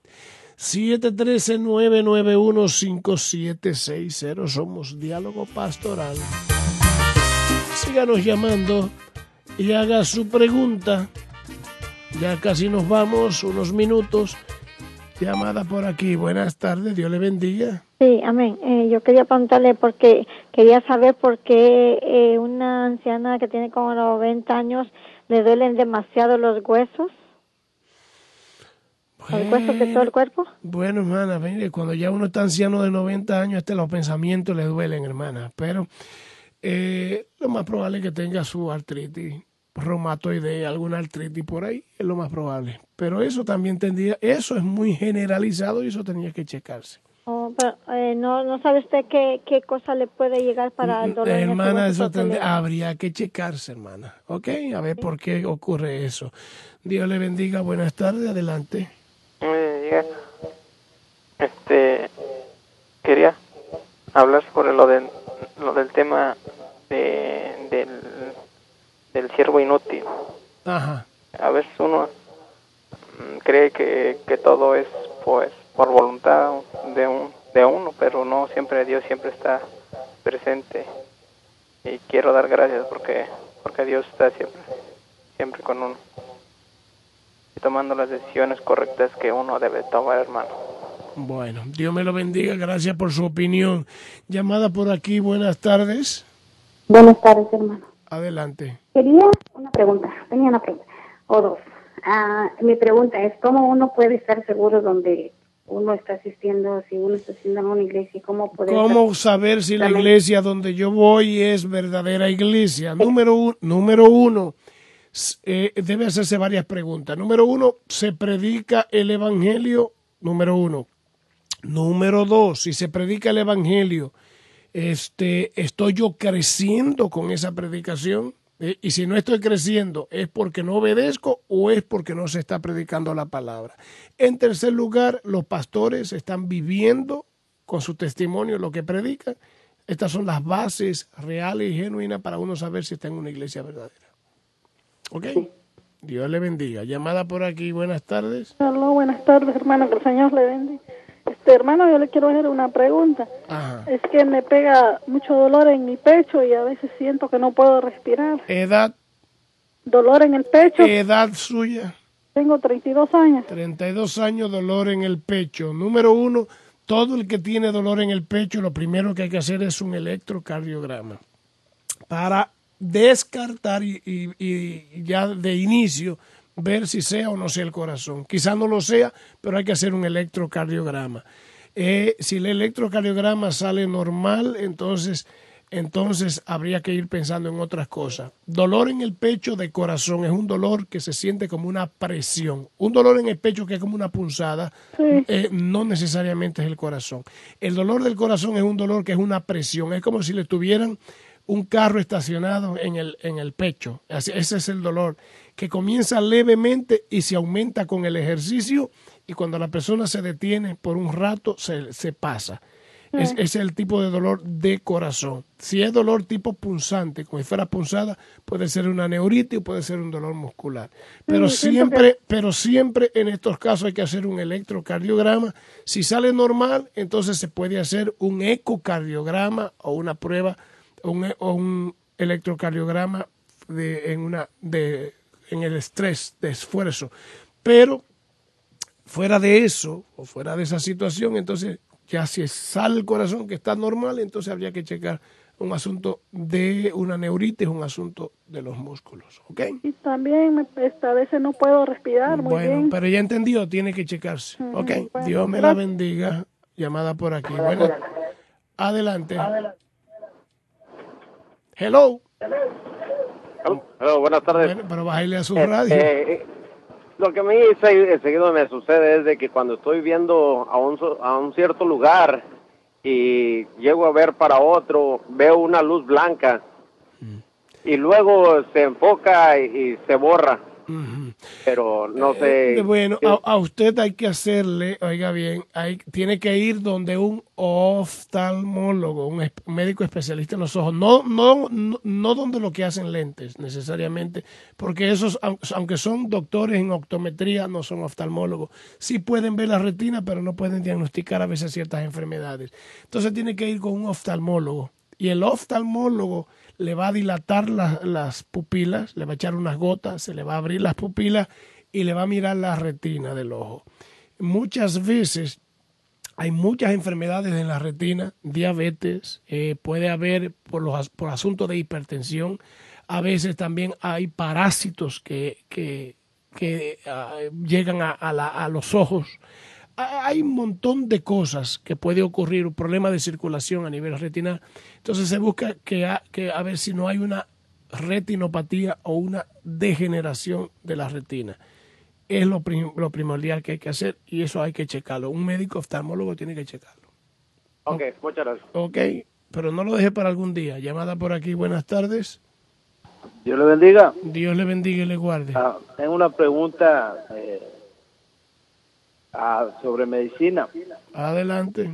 713-991-5760. Somos Diálogo Pastoral. Síganos llamando y haga su pregunta. Ya casi nos vamos, unos minutos. Llamada por aquí. Buenas tardes, Dios le bendiga. Sí, amén. Yo quería preguntarle porque quería saber por qué una anciana que tiene como 90 años le duelen demasiado los huesos. ¿Los huesos de todo el cuerpo? Bueno, hermana, mire, cuando ya uno está anciano de 90 años, los pensamientos le duelen, hermana. Pero lo más probable es que tenga su artritis reumatoide, alguna artritis por ahí, es lo más probable. Pero eso también eso es muy generalizado y eso tenía que checarse. Oh, pero, no sabe usted qué cosa le puede llegar para el dolor. Hermana, eso habría que checarse, hermana. ¿Ok? A ver por qué ocurre eso. Dios le bendiga. Buenas tardes. Adelante. Quería hablar sobre lo del tema del siervo inútil. Ajá. A veces uno cree que todo es pues por voluntad de uno, pero no siempre. Dios siempre está presente, y quiero dar gracias porque Dios está siempre con uno y tomando las decisiones correctas que uno debe tomar, hermano. Bueno, Dios me lo bendiga, gracias por su opinión. Llamada por aquí, buenas tardes. Buenas tardes, hermano. Adelante. Tenía una pregunta, o dos. Mi pregunta es, ¿cómo uno puede estar seguro donde uno está asistiendo, si uno está asistiendo a una iglesia? ¿Cómo saber si la iglesia donde yo voy es verdadera iglesia? Número uno, debe hacerse varias preguntas. Número uno, ¿se predica el evangelio? Número uno. Número dos, si se predica el evangelio, ¿estoy yo creciendo con esa predicación? Y si no estoy creciendo, ¿es porque no obedezco o es porque no se está predicando la palabra? En tercer lugar, los pastores están viviendo con su testimonio lo que predican. Estas son las bases reales y genuinas para uno saber si está en una iglesia verdadera. ¿Ok? Dios le bendiga. Llamada por aquí, buenas tardes. Hola, buenas tardes, hermano, que el Señor le bendiga. Hermano, yo le quiero hacer una pregunta. Ajá. Es que me pega mucho dolor en mi pecho y a veces siento que no puedo respirar. ¿Edad? Dolor en el pecho. ¿Edad suya? Tengo 32 años. 32 años, dolor en el pecho. Número uno, todo el que tiene dolor en el pecho, lo primero que hay que hacer es un electrocardiograma para descartar y ya de inicio ver si sea o no sea el corazón. Quizá no lo sea, pero hay que hacer un electrocardiograma. Si el electrocardiograma sale normal, entonces habría que ir pensando en otras cosas. Dolor en el pecho de corazón es un dolor que se siente como una presión. Un dolor en el pecho que es como una punzada, no necesariamente es el corazón. El dolor del corazón es un dolor que es una presión. Es como si le tuvieran un carro estacionado en el pecho. Ese es el dolor, que comienza levemente y se aumenta con el ejercicio, y cuando la persona se detiene por un rato se pasa. Ese es el tipo de dolor de corazón. Si es dolor tipo punzante, como si fuera punzada, puede ser una neuritis o puede ser un dolor muscular. Pero siempre en estos casos hay que hacer un electrocardiograma. Si sale normal, entonces se puede hacer un ecocardiograma o una prueba o un electrocardiograma en el estrés de esfuerzo. Pero fuera de eso, o fuera de esa situación, entonces ya si sale el corazón que está normal, entonces habría que checar un asunto de una neuritis, un asunto de los músculos, ¿ok? Y también a veces no puedo respirar muy Bueno, bien. pero ya entendió, tiene que checarse, ¿ok? Bueno, Dios me la bendiga. Llamada por aquí. Bueno, adelante. Hello. Hello, buenas tardes. Bueno, pero bájale a su radio. Lo que a mí seguido me sucede es de que cuando estoy viendo a un cierto lugar y llego a ver para otro, veo una luz blanca y luego se enfoca y se borra. Pero no sé. Bueno, a usted hay que hacerle, oiga bien, tiene que ir donde un oftalmólogo, un médico especialista en los ojos, no donde lo que hacen lentes necesariamente, porque esos, aunque son doctores en optometría, no son oftalmólogos. Sí pueden ver la retina, pero no pueden diagnosticar a veces ciertas enfermedades. Entonces tiene que ir con un oftalmólogo, y el oftalmólogo le va a dilatar las pupilas, le va a echar unas gotas, se le va a abrir las pupilas y le va a mirar la retina del ojo. Muchas veces hay muchas enfermedades en la retina, diabetes, puede haber por asuntos de hipertensión, a veces también hay parásitos que llegan a los ojos. Hay un montón de cosas que puede ocurrir, un problema de circulación a nivel retinal. Entonces se busca a ver si no hay una retinopatía o una degeneración de la retina. Es lo primordial que hay que hacer y eso hay que checarlo. Un médico oftalmólogo tiene que checarlo. Ok, muchas gracias. Ok, pero no lo deje para algún día. Llamada por aquí, buenas tardes. Dios le bendiga. Dios le bendiga y le guarde. Tengo una pregunta sobre medicina. Adelante.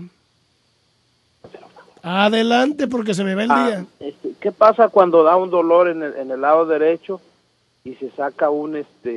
Adelante porque se me va el día. ¿Qué pasa cuando da un dolor en el lado derecho y se saca un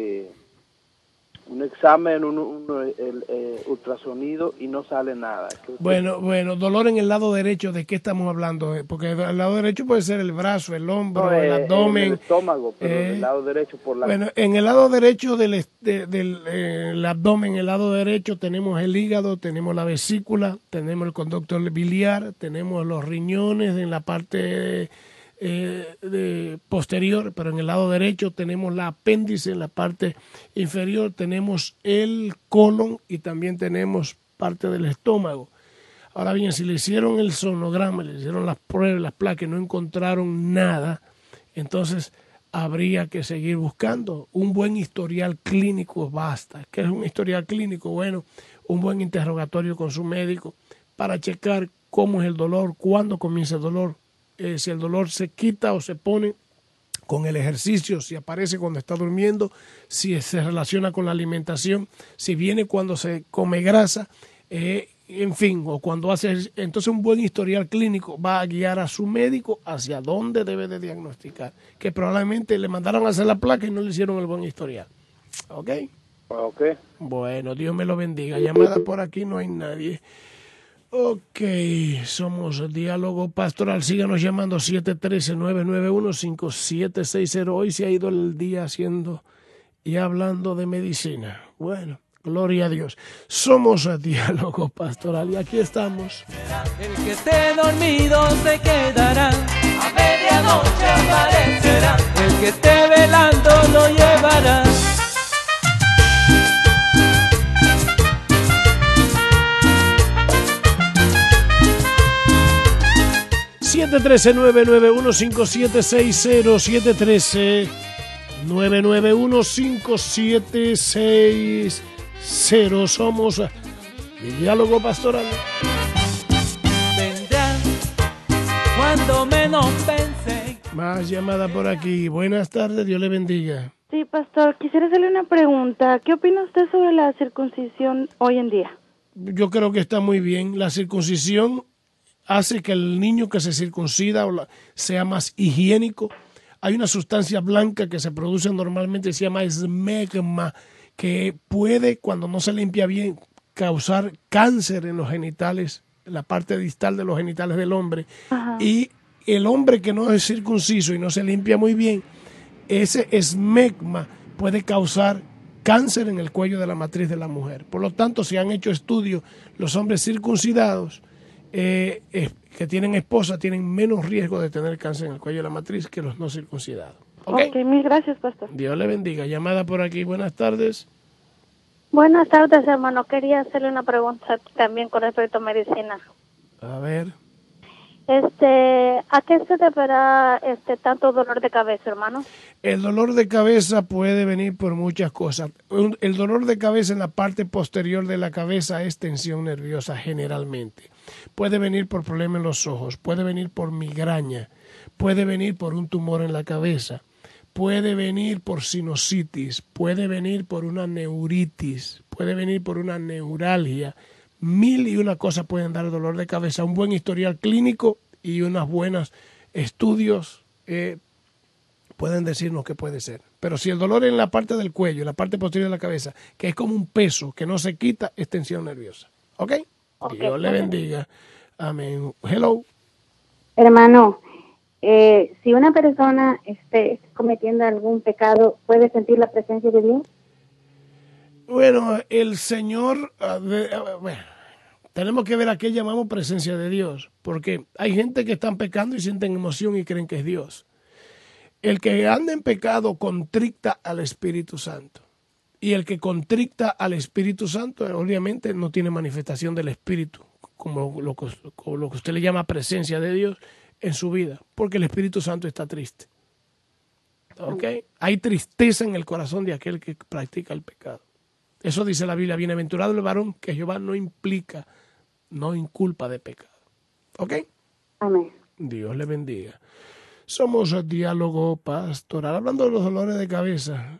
examen, el ultrasonido y no sale nada? Bueno, dolor en el lado derecho, ¿de qué estamos hablando? Porque el lado derecho puede ser el brazo, el hombro, el abdomen. El estómago, pero en el lado derecho por la... Bueno, en el lado derecho del abdomen, en el lado derecho tenemos el hígado, tenemos la vesícula, tenemos el conducto biliar, tenemos los riñones en la parte posterior, pero en el lado derecho tenemos la apéndice en la parte inferior, tenemos el colon y también tenemos parte del estómago. Ahora bien, si le hicieron el sonograma, le hicieron las pruebas, las placas, no encontraron nada, entonces habría que seguir buscando. Un buen historial clínico basta. ¿Qué es un historial clínico? Bueno, un buen interrogatorio con su médico para checar cómo es el dolor, cuándo comienza el dolor, si el dolor se quita o se pone con el ejercicio, si aparece cuando está durmiendo, si se relaciona con la alimentación, si viene cuando se come grasa, en fin, o cuando hace... Entonces un buen historial clínico va a guiar a su médico hacia dónde debe de diagnosticar, que probablemente le mandaron a hacer la placa y no le hicieron el buen historial. ¿Ok? Ok. Bueno, Dios me lo bendiga. Llamada por aquí, no hay nadie. Ok, somos Diálogo Pastoral. Síganos llamando 713-991-5760. Hoy se ha ido el día haciendo y hablando de medicina. Bueno, gloria a Dios. Somos Diálogo Pastoral y aquí estamos. El que esté dormido se quedará, a medianoche aparecerá. El que esté velando lo llevará. 713-991-5760, 713-991-5760. Somos Diálogo Pastoral. Vendrán cuando menos pensé. Más llamada por aquí. Buenas tardes, Dios le bendiga. Sí, pastor, quisiera hacerle una pregunta. ¿Qué opina usted sobre la circuncisión hoy en día? Yo creo que está muy bien. La circuncisión hace que el niño que se circuncida sea más higiénico. Hay una sustancia blanca que se produce normalmente, se llama esmegma, que puede, cuando no se limpia bien, causar cáncer en los genitales, en la parte distal de los genitales del hombre. Ajá. Y el hombre que no es circunciso y no se limpia muy bien, ese esmegma puede causar cáncer en el cuello de la matriz de la mujer. Por lo tanto, si han hecho estudios, los hombres circuncidados que tienen esposa tienen menos riesgo de tener cáncer en el cuello de la matriz que los no circuncidados. ¿Ok? Mil gracias, pastor. Dios le bendiga. Llamada por aquí. Buenas tardes. Buenas tardes, hermano. Quería hacerle una pregunta también con respecto a medicina. A ver. ¿A qué se deberá tanto dolor de cabeza, hermano? El dolor de cabeza puede venir por muchas cosas. El dolor de cabeza en la parte posterior de la cabeza es tensión nerviosa generalmente. Puede venir por problemas en los ojos, puede venir por migraña, puede venir por un tumor en la cabeza, puede venir por sinusitis, puede venir por una neuritis, puede venir por una neuralgia. 1001 cosas pueden dar dolor de cabeza. Un buen historial clínico y unos buenos estudios pueden decirnos que puede ser. Pero si el dolor en la parte del cuello, en la parte posterior de la cabeza, que es como un peso que no se quita, es tensión nerviosa. ¿Ok? Dios le bendiga. Amén. Hello. Hermano, si una persona esté cometiendo algún pecado, ¿puede sentir la presencia de Dios? Bueno, el Señor, tenemos que ver a qué llamamos presencia de Dios, porque hay gente que están pecando y sienten emoción y creen que es Dios. El que anda en pecado contricta al Espíritu Santo. Y el que contricta al Espíritu Santo, obviamente, no tiene manifestación del Espíritu, como lo que usted le llama presencia de Dios en su vida, porque el Espíritu Santo está triste. ¿Ok? Hay tristeza en el corazón de aquel que practica el pecado. Eso dice la Biblia, bienaventurado el varón que Jehová no inculpa de pecado. ¿Ok? Amén. Dios le bendiga. Somos Diálogo Pastoral. Hablando de los dolores de cabeza,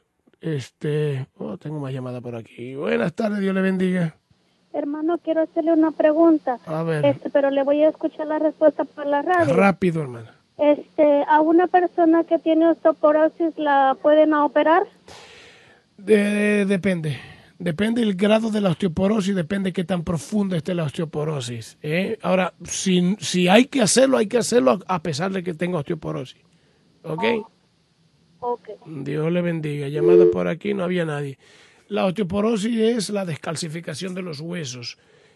tengo más llamada por aquí. Buenas tardes, Dios le bendiga. Hermano, quiero hacerle una pregunta. A ver. Pero le voy a escuchar la respuesta por la radio. Rápido, hermana. ¿A una persona que tiene osteoporosis la pueden operar? Depende. Depende del grado de la osteoporosis, depende qué tan profunda esté la osteoporosis. Ahora, si hay que hacerlo a pesar de que tenga osteoporosis. ¿Ok? Okay. Dios le bendiga. Llamada por aquí, no había nadie. La osteoporosis es la descalcificación de los huesos.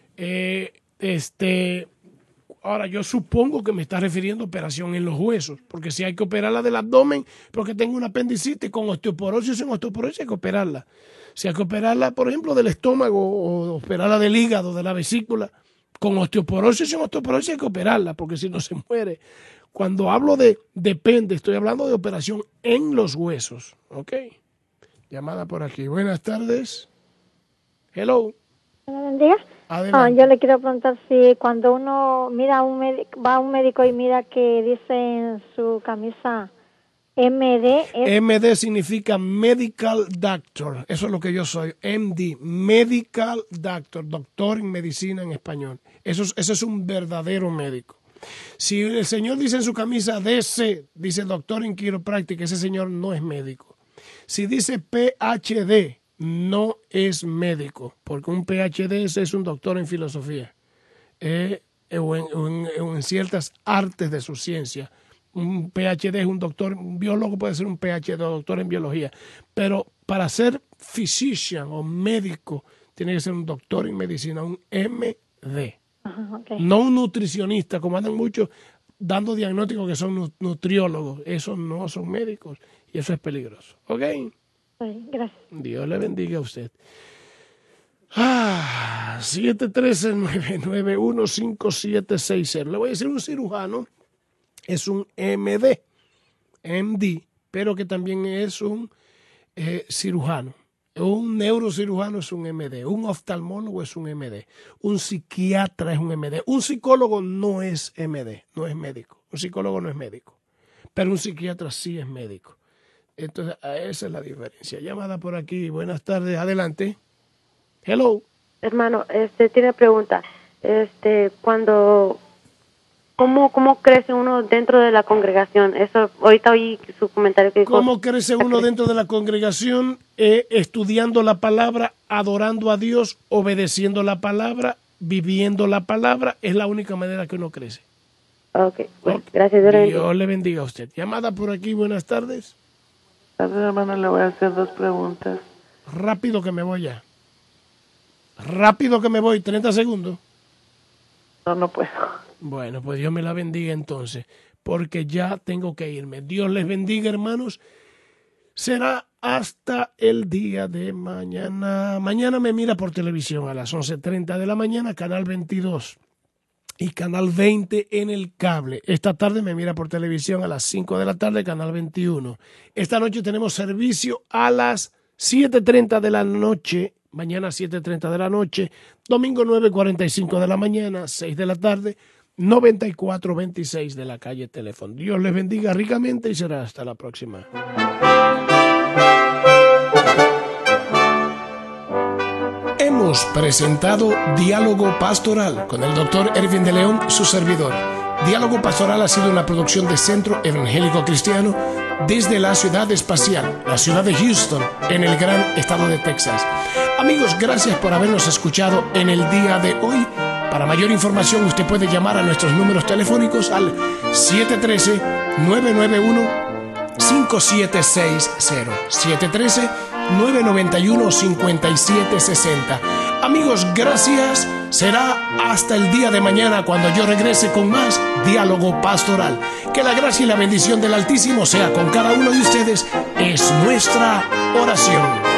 Ahora, yo supongo que me está refiriendo a operación en los huesos, porque si hay que operarla del abdomen, porque tengo una apendicitis, con osteoporosis o sin osteoporosis hay que operarla. Si hay que operarla, por ejemplo, del estómago o operarla del hígado, de la vesícula, con osteoporosis o sin osteoporosis hay que operarla, porque si no se muere. Cuando hablo de depende, estoy hablando de operación en los huesos. ¿Ok? Llamada por aquí. Buenas tardes. Hello. Buenos días. Adelante. Yo le quiero preguntar si cuando uno va a un médico y mira que dice en su camisa MD. MD significa Medical Doctor. Eso es lo que yo soy. MD, Medical Doctor, doctor en medicina en español. Eso es un verdadero médico. Si el señor dice en su camisa DC, dice doctor en quiropráctica, ese señor no es médico. Si dice PhD, no es médico, porque un PhD es un doctor en filosofía o en ciertas artes de su ciencia. Un PhD es un doctor, un biólogo puede ser un PhD, doctor en biología, pero para ser physician o médico tiene que ser un doctor en medicina, un MD. Okay. No un nutricionista, como andan muchos dando diagnósticos que son nutriólogos. Esos no son médicos y eso es peligroso. ¿Ok? Sí, gracias. Dios le bendiga a usted. 713-991-5760. Le voy a decir un cirujano. Es un MD, pero que también es un cirujano. Un neurocirujano es un MD, un oftalmólogo es un MD, un psiquiatra es un MD, un psicólogo no es MD, no es médico, un psicólogo no es médico, pero un psiquiatra sí es médico. Entonces, esa es la diferencia. Llamada por aquí, buenas tardes, adelante. Hello. Hermano, tiene pregunta. ¿Cómo crece uno dentro de la congregación? Eso, ahorita oí su comentario que dijo. ¿Cómo crece uno dentro de la congregación? Estudiando la palabra, adorando a Dios, obedeciendo la palabra, viviendo la palabra. Es la única manera que uno crece. Ok, bueno, gracias. Dios le bendiga a usted. Llamada por aquí, buenas tardes. Hermano, le voy a hacer 2 preguntas. Rápido que me voy ya. Rápido que me voy, 30 segundos. No puedo. Bueno, pues Dios me la bendiga entonces, porque ya tengo que irme. Dios les bendiga, hermanos. Será hasta el día de mañana. Mañana me mira por televisión a las 11:30 de la mañana, canal 22 y canal 20 en el cable. Esta tarde me mira por televisión a las 5 de la tarde, canal 21. Esta noche tenemos servicio a las 7:30 de la noche. Mañana 7:30 de la noche, domingo 9:45 de la mañana, 6 de la tarde, 9426 de la calle Teléfono. Dios les bendiga ricamente y será hasta la próxima. Hemos presentado Diálogo Pastoral con el Dr. Ervin de León, su servidor. Diálogo Pastoral ha sido una producción de Centro Evangélico Cristiano desde la ciudad espacial, la ciudad de Houston, en el gran estado de Texas. Amigos, gracias por habernos escuchado en el día de hoy. Para mayor información, usted puede llamar a nuestros números telefónicos al 713-991-5760, 713-991-5760. Amigos, gracias. Será hasta el día de mañana cuando yo regrese con más Diálogo Pastoral. Que la gracia y la bendición del Altísimo sea con cada uno de ustedes. Es nuestra oración.